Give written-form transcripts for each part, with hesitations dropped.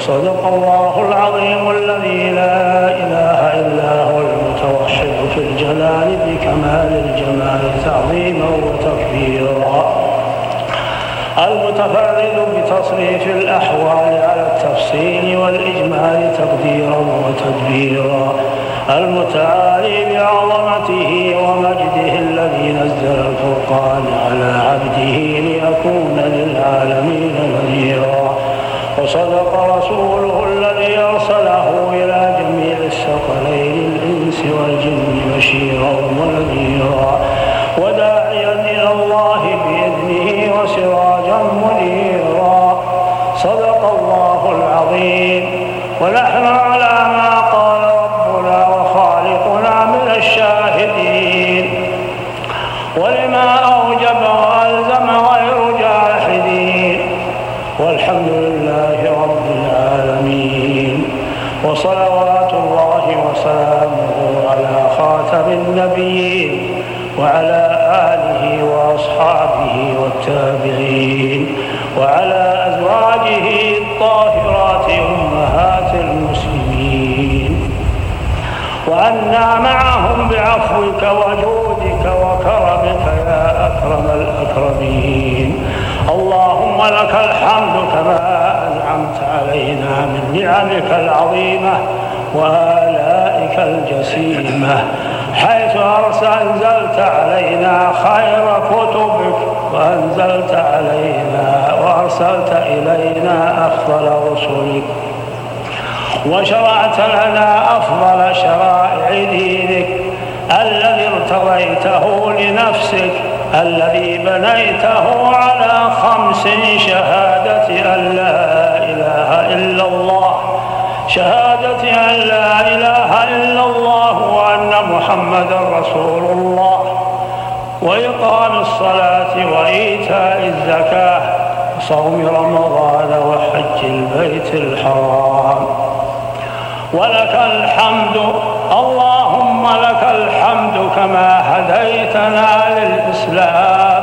صدق الله العظيم الذي لا إله إلا هو المتوحد في الجلال بكمال الجمال تعظيما وتكبيرا، المتفرد بتصريف الأحوال على التفصيل والإجمال تقديرا وتدبيرا، المتعالي بعظمته ومجده الذي نزل الفرقان على عبده ليكون للعالمين نذيرا، وصدق رسوله الذي أرسله إلى جميع الثقلين الإنس والجن بشيرا ونذيرا، وداعيا إلى الله بإذنه وسراجا منيرا. صدق الله العظيم، ونحن على ما قال ربنا وخالقنا من الشاهدين، ولما أوجب وألزم غير جاحدين، والحمد لله رب العالمين، وصلوات الله وسلامه على خاتم النبيين وعلى آله وأصحابه والتابعين وعلى أزواجه الطاهرات أمهات المسلمين، وعنا معهم بعفوك وجودك وكرمك يا أكرم الأكرمين. اللهم لك الحمد كما أنعمت علينا من نعمك العظيمة وآلائك الجسيمة، حيث أنزلت علينا خير كتبك، وأنزلت علينا وأرسلت إلينا أفضل رسلك، وشرعت لنا أفضل شرائع دينك الذي ارتضيته لنفسك، الذي بنيته على 5 شهادة أن لا إله إلا الله، شهادة أن لا إله إلا الله وأن محمدا رسول الله، وإقام الصلاة وإيتاء الزكاة وصوم رمضان وحج البيت الحرام. ولك الحمد، اللهم لك الحمد كما هديتنا للإسلام.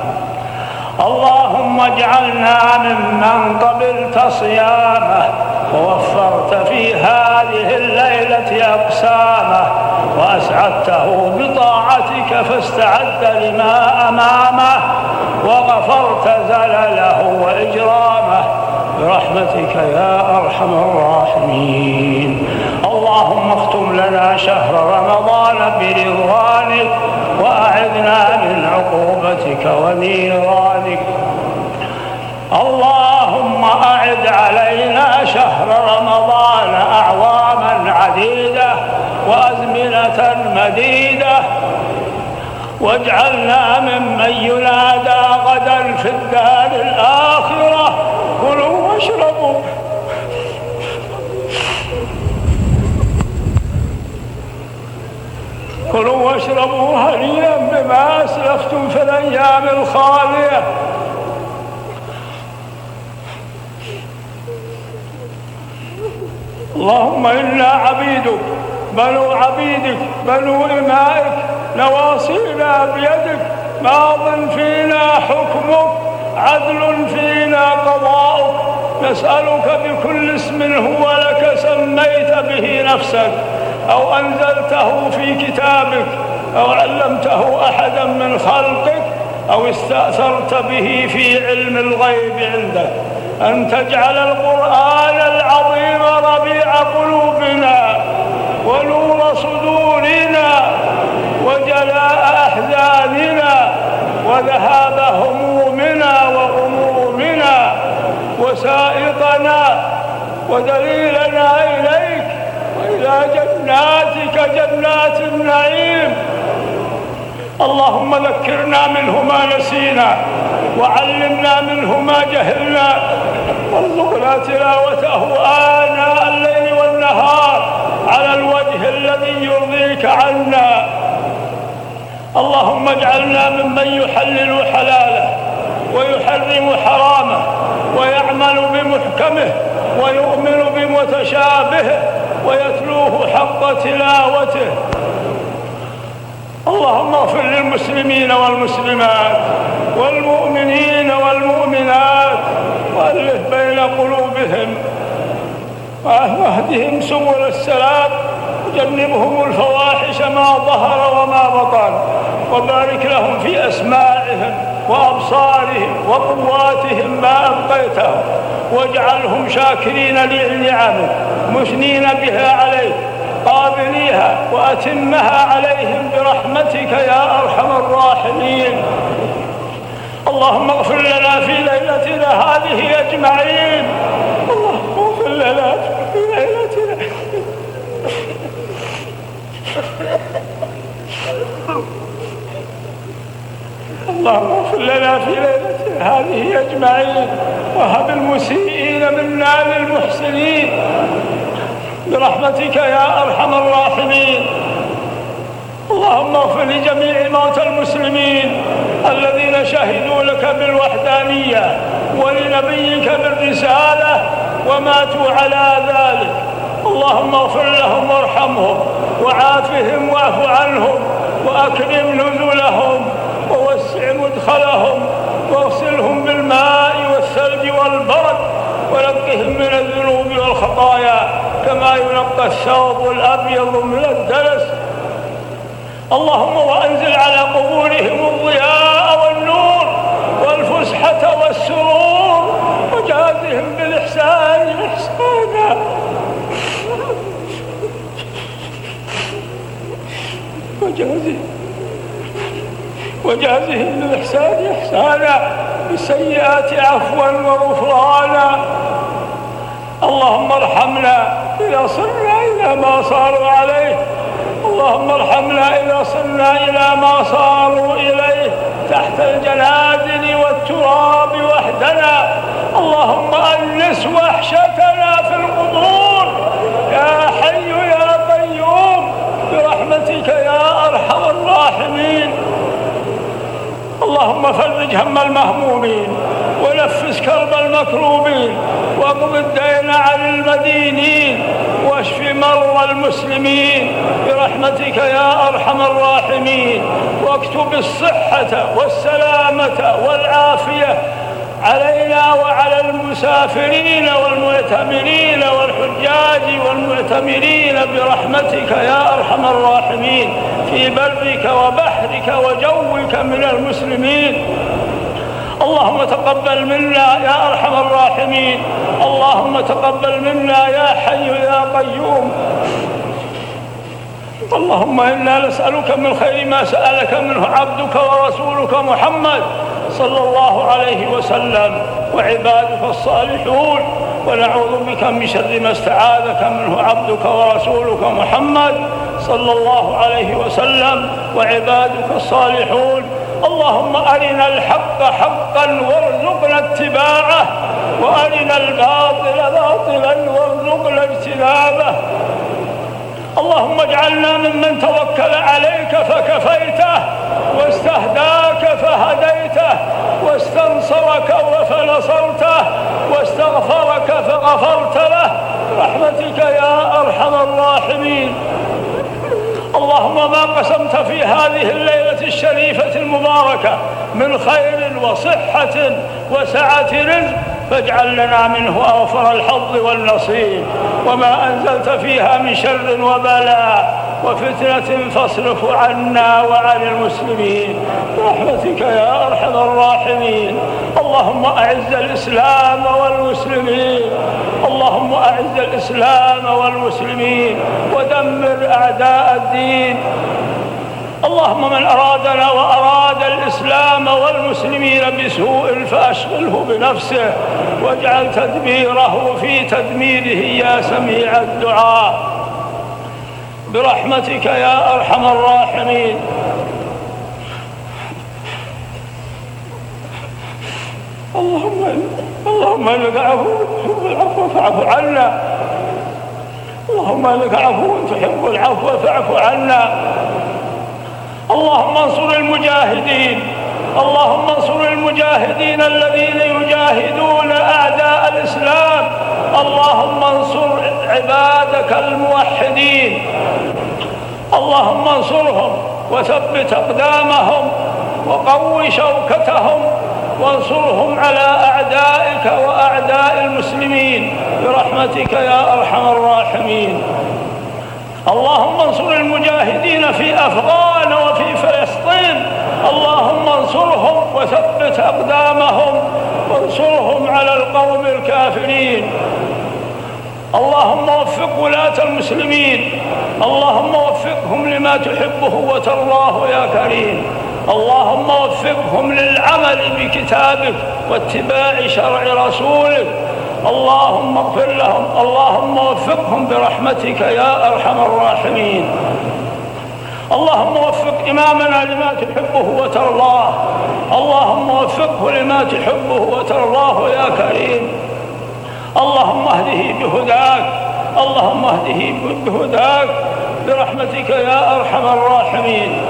اللهم اجعلنا ممن قبلت صيامه ووفرت في هذه الليلة أقسامه، وأسعدته بطاعتك فاستعد لما أمامه، وغفرت زلله وإجرامه برحمتك يا أرحم الراحمين. اللهم اختم لنا شهر رمضان برضوانك، وأعذنا من عقوبتك ونيرانك. اللهم أعد علينا شهر رمضان أعواما عديدة وأزمنة مديدة، واجعلنا ممن ينادى غدا في الدار الآخرة: كلوا واشربوا كلوا واشربوا هنيئا بما أسلفتم في الأيام الخالية. اللهم إنا عبيدك بنو عبيدك بنو إمائك، نواصينا بيدك، ماض فينا حكمك، عدل فينا قضاؤك. نسألك بكل اسم هو لك سميت به نفسك، أو أنزلته في كتابك، أو علمته أحدا من خلقك، أو استأثرت به في علم الغيب عندك، أن تجعل القرآن العظيم ربيع قلوبنا ونور صدورنا وجلاء أحزاننا وذهاب همومنا وغمومنا وسائقنا ودليلنا إليك وإلى جناتك جنات النعيم. اللهم ذكرنا منه ما نسينا، وعلمنا منه ما جهلنا، وارزقنا تلاوته آناء الليل والنهار على الوجه الذي يرضيك عنا. اللهم اجعلنا ممن يحلل حلاله ويحرم حرامه ويعمل بمحكمه ويؤمن بمتشابهه ويتلوه حق تلاوته. اللهم اغفر للمسلمين والمسلمات والمؤمنين والمؤمنات، وألف بين قلوبهم، واهدهم سبل السلام، وجنبهم الفواحش ما ظهر وما بطن، وبارك لهم في أسماعهم وأبصارهم وقواتهم ما أبقيتهم، واجعلهم شاكرين لنعمك مثنين بها عليك قابليها، وأتمها عليهم برحمتك يا أرحم الراحمين. اللهم اغفر لنا في ليلتنا هذه أجمعين. اللهم اغفر لنا في ليلتنا اللهم اغفر لنا في ليلتنا هذه أجمعين، وهب المسيئين منا للمحسنين برحمتك يا أرحم الراحمين. اللهم اغفر لجميع موتى المسلمين الذين شهدوا لك بالوحدانية ولنبيك بالرسالة وماتوا على ذلك. اللهم اغفر لهم وارحمهم وعافهم واعف عنهم وأكرم نزلهم ووسع مدخلهم واغسلهم بالماء والثلج والبرد ونقهم من الذنوب والخطايا كما ينقى الثوب الأبيض من الدنس. اللهم وأنزل على قبورهم الضياء والنور والفسحة والسرور، وجازهم بالإحسان إحسانا. وجازهم بالإحسان إحسانا، بالسيئات عفوا وغفرانا. اللهم ارحمنا إذا صرنا إلى ما صاروا عليه، اللهم ارحمنا إذا صرنا إلى ما صاروا إليه تحت الجنادل والتراب وحدنا. اللهم أنس وحشتنا في القبور يا حي يا قيوم برحمتك يا أرحم الراحمين. اللهم فرج هم المهمومين ونفس كرب المكروبين واقض الدين عن المدينين واشف مرضى المسلمين برحمتك يا أرحم الراحمين، واكتب الصحة والسلامة والعافية علينا وعلى المسافرين والمعتمرين والحجاج والمعتمرين برحمتك يا أرحم الراحمين في برك وبحرك وجوك من المسلمين. اللهم تقبل منا يا أرحم الراحمين، اللهم تقبل منا يا حي يا قيوم. اللهم إنا نسألك من خير ما سألك منه عبدك ورسولك محمد صلى الله عليه وسلم وعبادك الصالحون، ونعوذ بك من شر ما استعاذك منه عبدك ورسولك محمد صلى الله عليه وسلم وعبادك الصالحون. اللهم أرنا الحق حقا وارزقنا اتباعه، وأرنا الباطل باطلا وارزقنا اجتنابه. اللهم اجعلنا ممن توكل عليك فكفيته، واستهداك فهديته، واستنصرك فنصرته، واستغفرك فغفرت له برحمتك يا أرحم الراحمين. اللهم ما قسمت في هذه الليلة الشريفة المباركة من خير وصحة وسعة رزق فاجعل لنا منه أوفر الحظ والنصيب، وما أنزلت فيها من شر وبلاء وفتنة فاصرف عنا وعن المسلمين برحمتك يا أرحم الراحمين. اللهم أعز الإسلام والمسلمين، اللهم أعز الإسلام والمسلمين ودمر أعداء الدين. اللهم من أرادنا وأراد الإسلام والمسلمين بسوء فأشغله بنفسه، واجعل تدبيره في تدميره يا سميع الدعاء برحمتك يا أرحم الراحمين. اللهم إنك عفو تحب العفو فاعف عنا، اللهم إنك عفو تحب العفو فاعف عنا. اللهم انصر المجاهدين، اللهم انصر المجاهدين الذين يجاهدون أعداء الإسلام. اللهم انصر عبادك الموحدين، اللهم انصرهم وثبت أقدامهم وقو شوكتهم وانصرهم على أعدائك وأعداء المسلمين برحمتك يا أرحم الراحمين. اللهم انصر المجاهدين في أفغان وفي فلسطين، اللهم انصرهم وثبت أقدامهم وانصرهم على القوم الكافرين. اللهم وفق ولاة المسلمين، اللهم وفقهم لما تحبه وترضاه يا كريم. اللهم وفقهم للعمل بكتابك واتباع شرع رسولك. اللهم اغفر لهم، اللهم وفقهم برحمتك يا أرحم الراحمين. اللهم وفق إمامنا لما تحبه وترضاه، اللهم وفقه لما تحبه وترضاه يا كريم. اللهم اهده بهداك، اللهم اهده بهداك برحمتك يا أرحم الراحمين.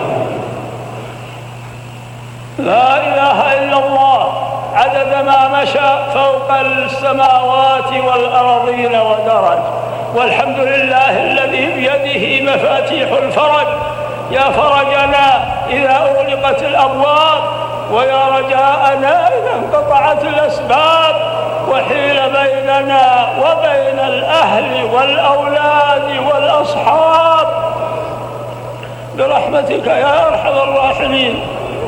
لا إله إلا الله عدد ما مشى فوق السماوات والأرضين ودرج، والحمد لله الذي بيده مفاتيح الفرج. يا فرجنا إذا أغلقت الأبواب، ويا رجاءنا إذا انقطعت الأسباب، وحيل بيننا وبين الأهل والأولاد والأصحاب برحمتك يا أرحم الراحمين.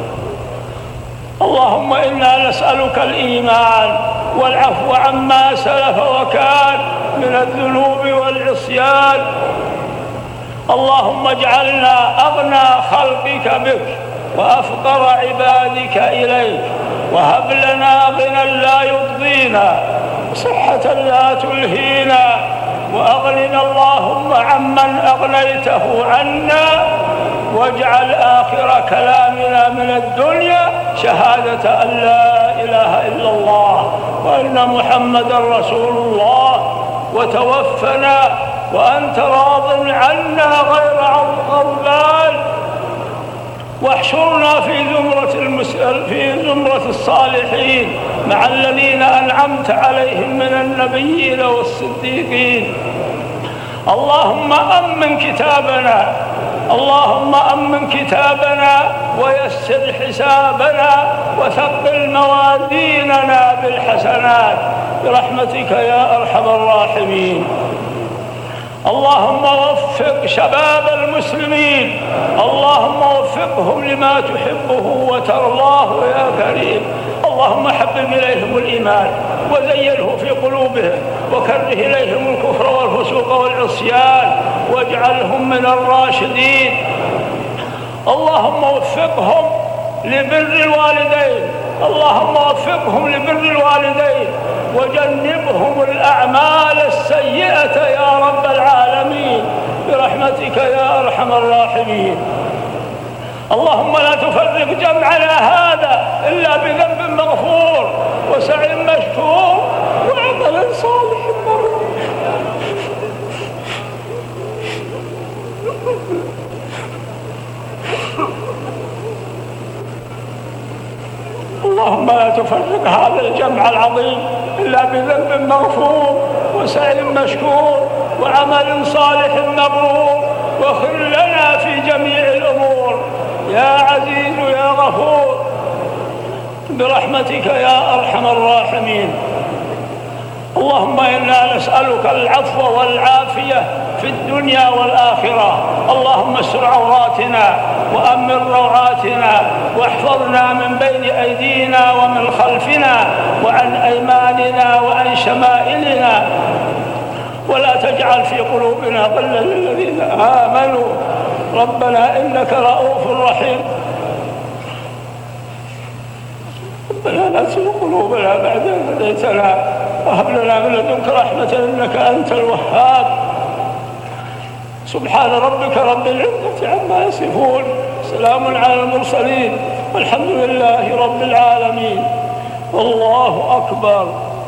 اللهم إنا نسألك الإيمان والعفو عما سلف وكان من الذنوب والعصيان. اللهم اجعلنا أغنى خلقك بك وأفقر عبادك إليك، وهب لنا غنى لا يضغينا، صحة لا تلهينا، وأغننا اللهم عمن أغنيته عنا، واجعل آخر كلامنا من الدنيا شهادة أن لا إله إلا الله وأن محمدا رسول الله، وتوفنا وأنت راض عنا غير غضبان، واحشرنا في زمرة الصالحين مع الذين أنعمت عليهم من النبيين والصديقين. اللهم أمن كتابنا، اللهم أمن كتابنا ويسر حسابنا وثقل موازيننا بالحسنات برحمتك يا أرحم الراحمين. اللهم وفق شباب المسلمين، اللهم وفقهم لما تحبه وترضاه يا كريم. اللهم حبب إليهم الإيمان وزينه في قلوبهم، وكره إليهم الكفر والفسوق والعصيان، واجعلهم من الراشدين. اللهم وفقهم لبر الوالدين، اللهم وفقهم لبر الوالدين، وجنبهم الأعمال السيئة يا رب العالمين برحمتك يا أرحم الراحمين. اللهم لا تفرق جمعنا هذا إلا بذنب مغفور وسعي مشكور وعمل صالح مبرور. اللهم لا تفرق هذا الجمع العظيم إلا بذنب مغفور وسعي مشكور وعمل صالح مبرور، واغفر لنا في جميع الأمور يا عزيز يا غفور برحمتك يا أرحم الراحمين. اللهم إنا نسألك العفو والعافية في الدنيا والآخرة. اللهم استر عوراتنا وأمن روعاتنا، واحفظنا من بين أيدينا ومن خلفنا وعن أيماننا وعن شمائلنا، ولا تجعل في قلوبنا غلا للذين آمنوا. ربنا إنك رؤوف رحيم. ربنا لا تزغ قلوبنا بعد إذ هديتنا وهب لنا من لدنك رحمة إنك أنت الوهاب. سبحان ربك رب العزة عما يصفون، سلام على المرسلين، والحمد لله رب العالمين. الله أكبر.